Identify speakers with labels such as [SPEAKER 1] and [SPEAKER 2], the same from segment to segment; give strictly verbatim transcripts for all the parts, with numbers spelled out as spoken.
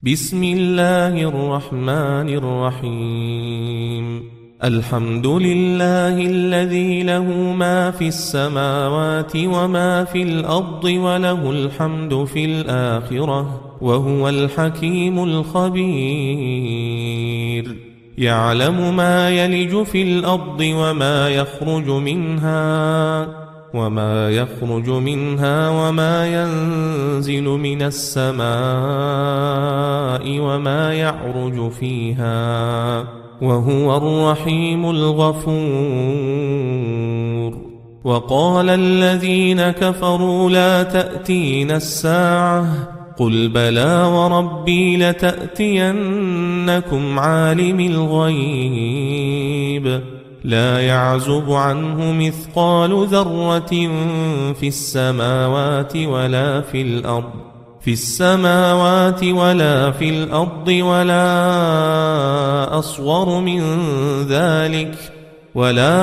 [SPEAKER 1] بسم الله الرحمن الرحيم. الحمد لله الذي له ما في السماوات وما في الأرض وله الحمد في الآخرة وهو الحكيم الخبير. يعلم ما يلج في الأرض وما يخرج منها وما يخرج منها وما ينزل من السماء وما يعرج فيها وهو الرحيم الغفور. وقال الذين كفروا لا تأتينا الساعة قل بلى وربي لتأتينكم عالم الغيب لا يعزب عنه مثقال ذرة في السماوات ولا في الأرض في السماوات ولا في الأرض ولا أصغر من ذلك ولا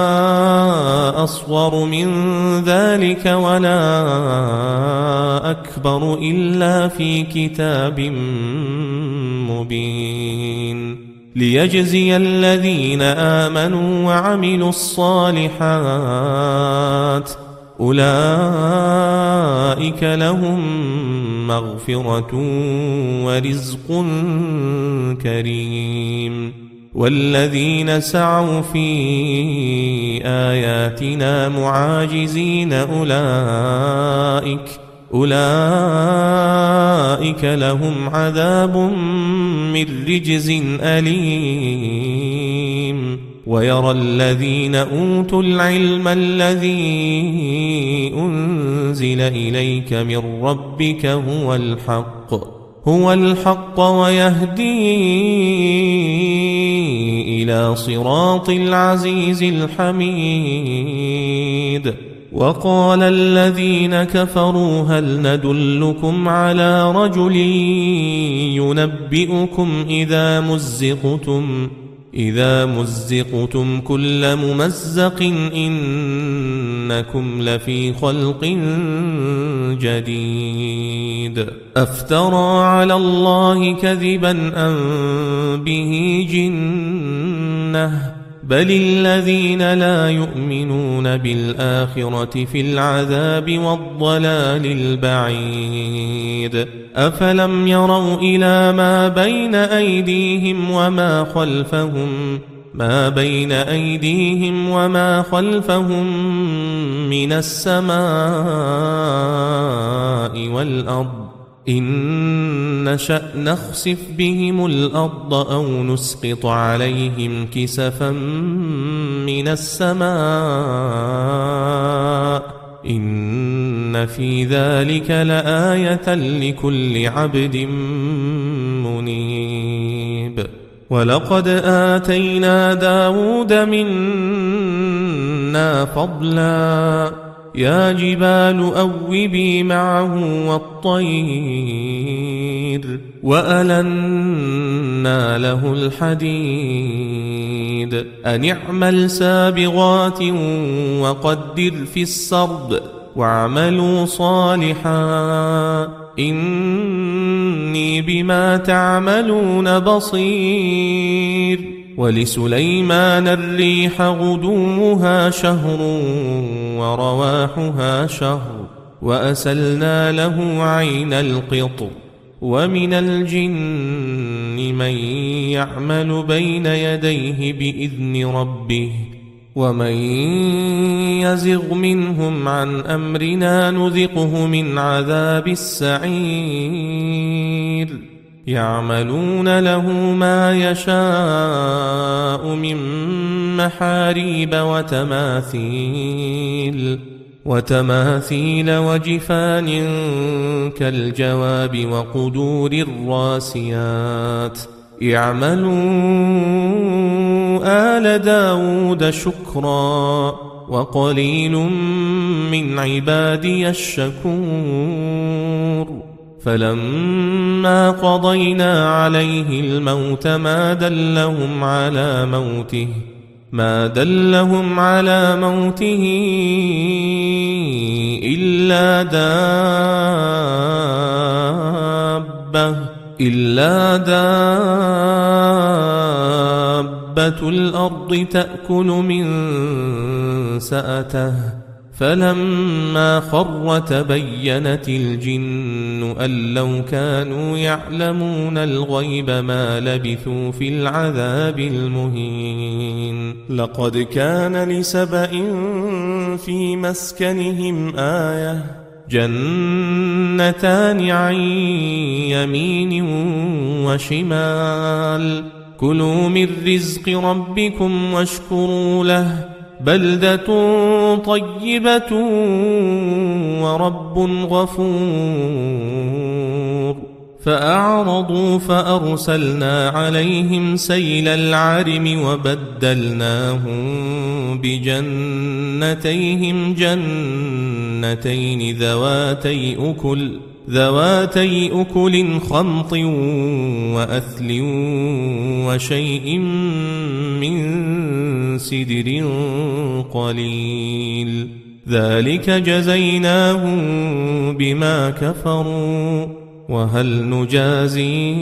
[SPEAKER 1] أصغر من ذلك ولا أكبر إلا في كتاب مبين ليجزي الذين آمنوا وعملوا الصالحات أولئك لهم مغفرة ورزق كريم. والذين سعوا في آياتنا معاجزين أولئك أولئك لهم عذاب من رجز أليم. ويرى الذين أوتوا العلم الذي أنزل إليك من ربك هو الحق هو الحق ويهدي إلى صراط العزيز الحميد. وقال الذين كفروا هل ندلكم على رجل ينبئكم إذا مزقتم إذا مزقتم كل ممزق إنكم لفي خلق جديد. أفترى على الله كذبا أم به جنة بل الذين لا يؤمنون بالآخرة في العذاب والضلال البعيد. أفلم يروا إلى ما بين أيديهم وما خلفهم ما بين أيديهم وما خلفهم من السماء والأرض إن نشأ نخسف بهم الأرض أو نسقط عليهم كسفا من السماء إن في ذلك لآية لكل عبد منيب. ولقد آتينا داود منا فضلا يا جبال أوبي معه والطير وألنا له الحديد أن اعمل سابغات وقدر في السرد واعملوا صالحا إني بما تعملون بصير. ولسليمان الريح غدوها شهر ورواحها شهر وأسلنا له عين القطر. ومن الجن من يعمل بين يديه بإذن ربه ومن يزغ منهم عن أمرنا نذقه من عذاب السعير. يعملون له ما يشاء من محاريب وتماثيل وتماثيل وجفان كالجواب وقدور الراسيات. اعملوا آل داود شكرا وقليل من عبادي الشكور. فلما قضينا عليه الموت ما دلهم على موته ما دلهم على موته إلا دابة إلا دابة الأرض تأكل من سأته فلما خر تبينت الجن أن لو كانوا يعلمون الغيب ما لبثوا في العذاب المهين. لقد كان لسبإ في مسكنهم آية جنتان عن يمين وشمال كلوا من رزق ربكم واشكروا له بلدة طيبة ورب غفور. فأعرضوا فأرسلنا عليهم سيل العرم وبدلناهم بجنتيهم جنتين ذواتي أكل ذواتي أكل خمط وأثل وشيء من سدر قليل ذلك جزيناهم بما كفروا وهل نجازي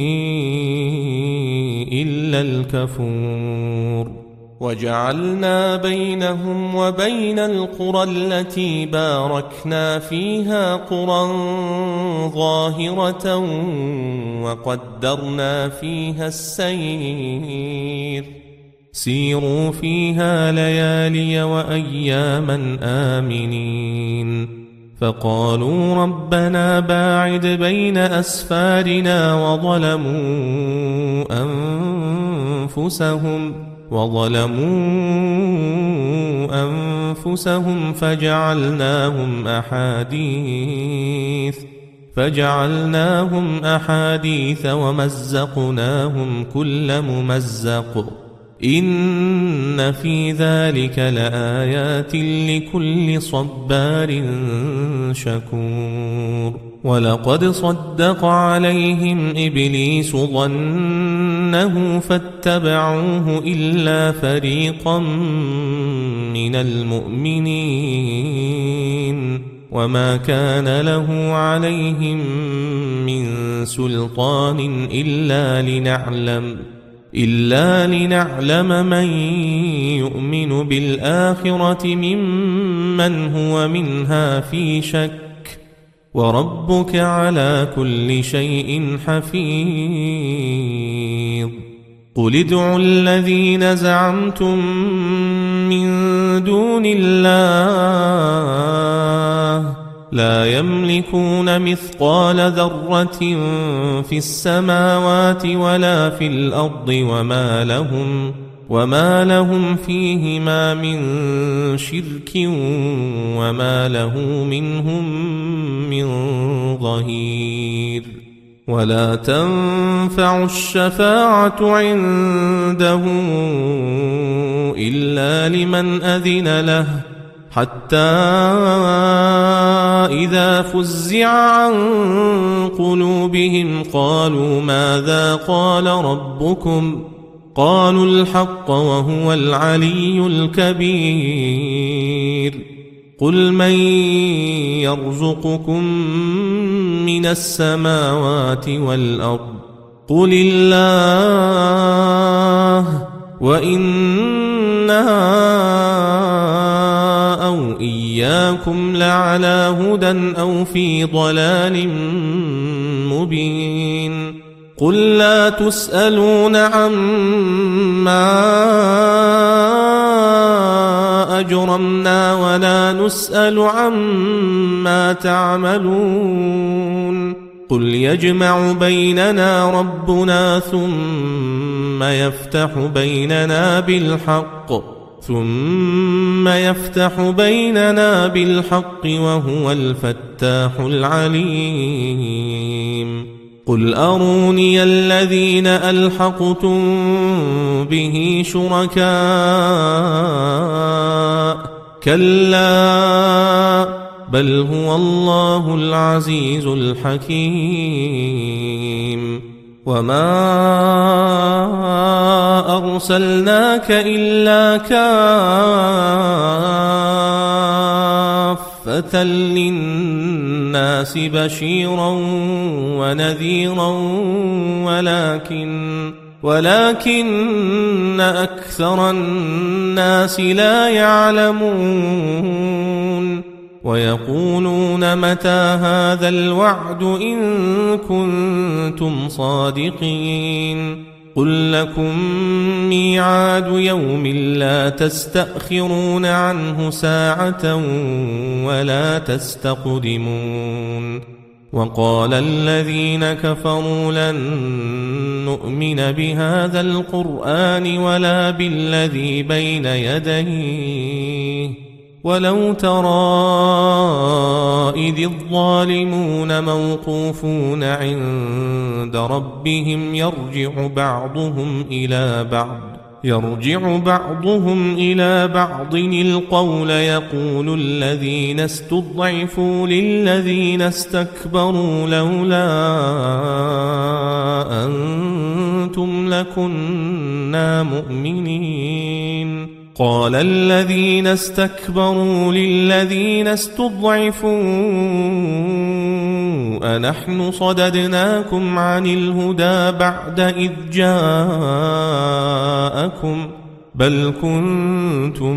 [SPEAKER 1] إلا الكفور. وجعلنا بينهم وبين القرى التي باركنا فيها قرى ظاهرة وقدرنا فيها السير سيروا فيها ليالي وأياما آمنين. فقالوا ربنا باعد بين أسفارنا وظلموا أنفسهم وظلموا أنفسهم فجعلناهم أحاديث فجعلناهم أحاديث ومزقناهم كل ممزق إن في ذلك لآيات لكل صبار شكور. ولقد صدق عليهم إبليس ظنه فاتبعوه إلا فريقا من المؤمنين وما كان له عليهم من سلطان إلا لنعلم إلا لنعلم من يؤمن بالآخرة ممن هو منها في شك وربك على كل شيء حفيظ. قل ادعوا الذين زعمتم من دون الله لا يملكون مثقال ذرة في السماوات ولا في الأرض وما لهم وما لهم فيهما من شرك وما له منهم من ظهير. ولا تنفع الشفاعة عنده إلا لمن أذن له حتى إذا فزع عن قلوبهم قالوا ماذا قال ربكم قالوا الحق وهو العلي الكبير. قل من يرزقكم من السماوات والأرض قل الله وإنا أو إياكم لعلى هدى أو في ضلال مبين. قل لا تسألون عما أجرمنا ولا نسأل عما تعملون. قل يجمع بيننا ربنا ثم يفتح بيننا بالحق ثم يفتح بيننا بالحق وهو الفتاح العليم. قل أروني الذين ألحقتم به شركاء كلا بل هو الله العزيز الحكيم. وما أرسلناك إلا كافة للناس الناس بشيرا ونذيرا ولكن ولكن أكثر الناس لا يعلمون ويقولون متى هذا الوعد إن كنتم صادقين قل لكم ميعاد يوم لا تستأخرون عنه ساعة ولا تستقدمون وقال الذين كفروا لن نؤمن بهذا القرآن ولا بالذي بين يديه ولو ترى إذ الظالمون موقوفون عند ربهم يرجع بعضهم إلى بعض يرجع بعضهم إلى بعض القول يقول الذين استضعفوا للذين استكبروا لولا أنتم لكنا مؤمنين قال الذين استكبروا للذين استضعفوا أنحن صددناكم عن الهدى بعد إذ جاءكم بل كنتم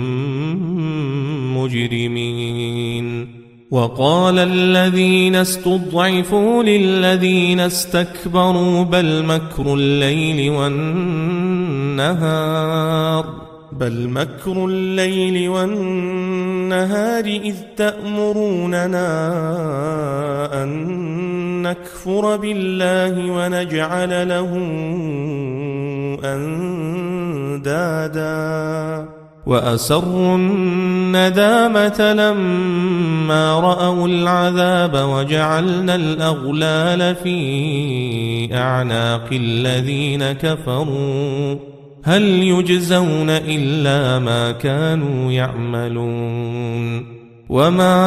[SPEAKER 1] مجرمين وقال الذين استضعفوا للذين استكبروا بل مكر الليل والنهار بل مكر الليل والنهار إذ تأمروننا أن نكفر بالله ونجعل له أندادا وأسروا الندامة لما رأوا العذاب وجعلنا الأغلال في أعناق الذين كفروا هل يجزون إلا ما كانوا يعملون وما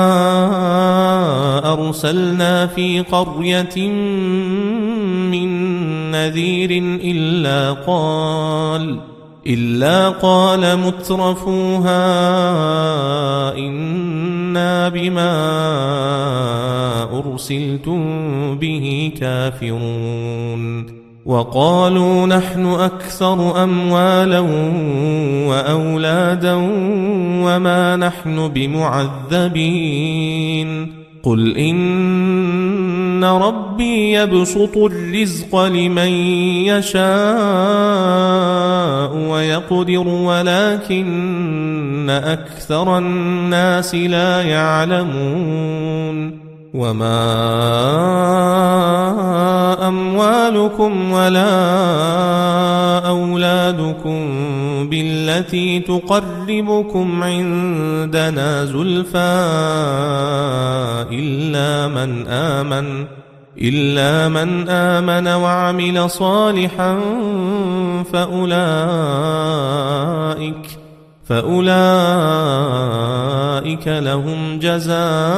[SPEAKER 1] أرسلنا في قرية من نذير إلا قال إلا قال مترفوها إنا بما أرسلتم به كافرون وقالوا نحن أكثر أموالا وأولادا وما نحن بمعذبين قل إن ربي يبسط الرزق لمن يشاء ويقدر ولكن أكثر الناس لا يعلمون وما أموالكم ولا أولادكم بالتي تقربكم عندنا زلفى إلا من آمن إلا من آمن وعمل صالحا فأولئك فأولئك لهم جزاء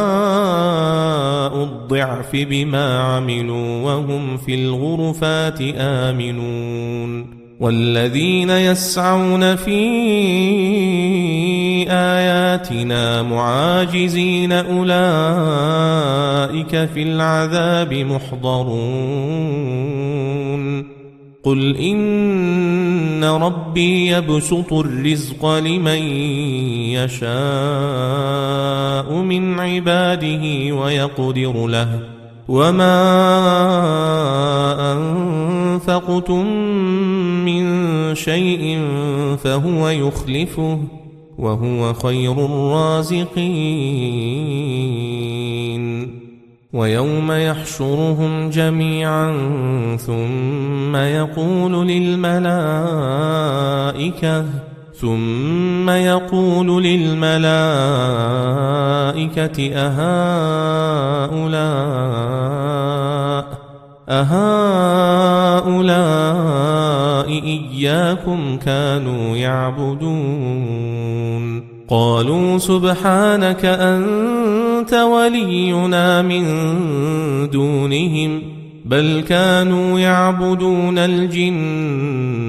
[SPEAKER 1] الضعف بما عملوا وهم في الغرفات آمنون والذين يسعون في آياتنا معاجزين أولئك في العذاب محضرون قل إن ربي يبسط الرزق لمن يشاء من عباده ويقدر له وما أنفقتم من شيء فهو يخلفه وهو خير الرازقين ويوم يحشرهم جميعا ثم يقول للملائكة ثم يقول للملائكة أهؤلاء أهؤلاء إياكم كانوا يعبدون قالوا سبحانك أنت ولينا من دونهم بل كانوا يعبدون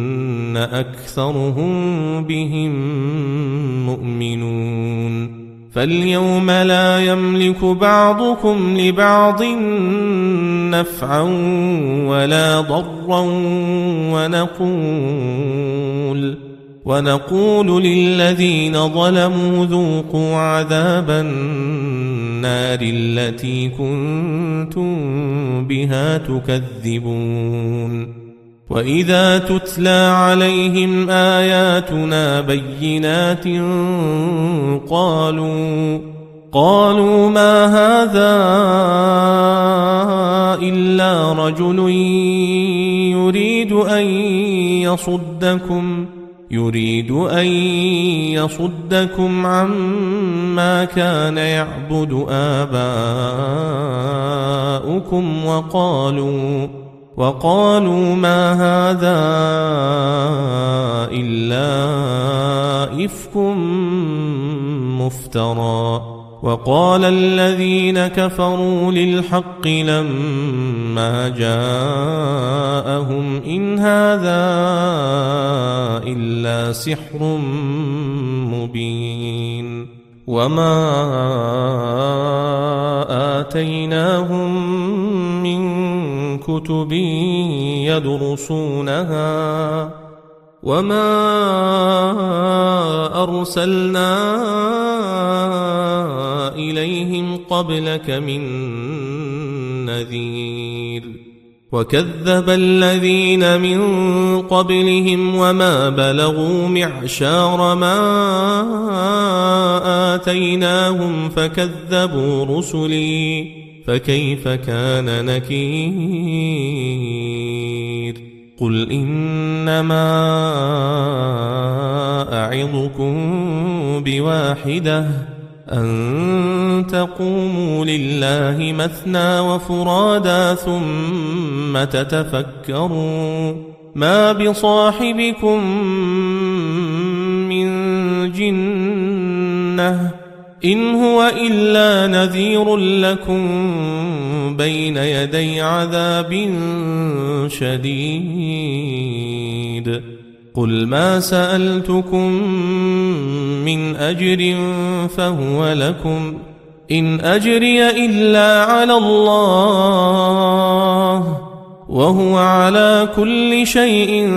[SPEAKER 1] الجن أكثرهم بهم مؤمنون فاليوم لا يملك بعضكم لبعض نفعا ولا ضرا ونقول ونقول للذين ظلموا ذوقوا عذاب النار التي كنتم بها تكذبون وإذا تتلى عليهم آياتنا بينات قالوا قالوا ما هذا إلا رجل يريد أن يصدكم يريد أن يصدكم عما كان يعبد آباؤكم وقالوا وقالوا ما هذا إلا إفك مفترى وقال الذين كفروا للحق لما جاءهم إن هذا إلا سحر مبين وما آتيناهم من كتب يدرسونها وما أرسلنا إليهم قبلك من نذير وكذب الذين من قبلهم وما بلغوا معشار ما آتيناهم فكذبوا رسلي فكيف كان نكير قل إنما أعظكم بواحدة أن تقوموا لله مثنى وفرادا ثم تتفكروا ما بصاحبكم من جنة إن هو إلا نذير لكم بين يدي عذاب شديد قل ما سألتكم من أجر فهو لكم إن أجري إلا على الله وهو على كل شيء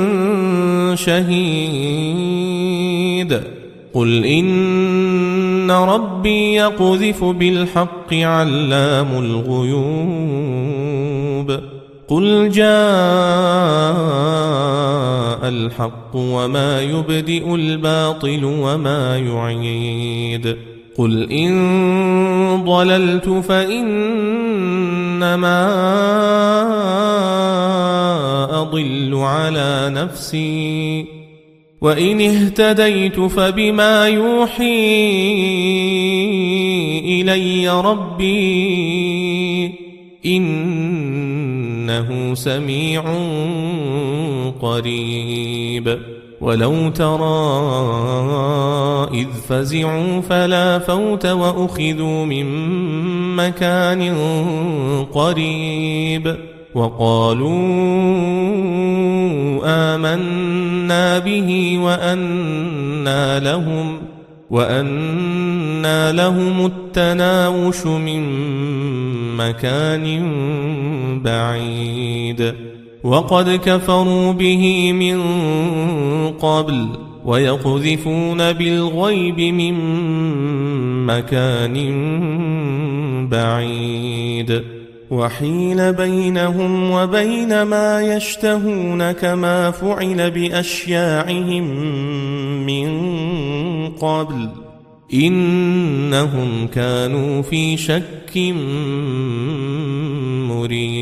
[SPEAKER 1] شهيد قل إن ربي يقذف بالحق علام الغيوب قل جاء الحق وما يبدئ الباطل وما يعيد قل إن ضللت فإنما أضل على نفسي وإن اهتديت فبما يوحي إلي ربي إنه سميع قريب ولو ترى إذ فزعوا فلا فوت وأخذوا من مكان قريب وقالوا آمنا به وأنى لهم وأنى لهم التناوش من مكان بعيد وقد كفروا به من قبل ويقذفون بالغيب من مكان بعيد وحيل بينهم وبين ما يشتهون كما فعل بأشياعهم من قبل إنهم كانوا في شك مريب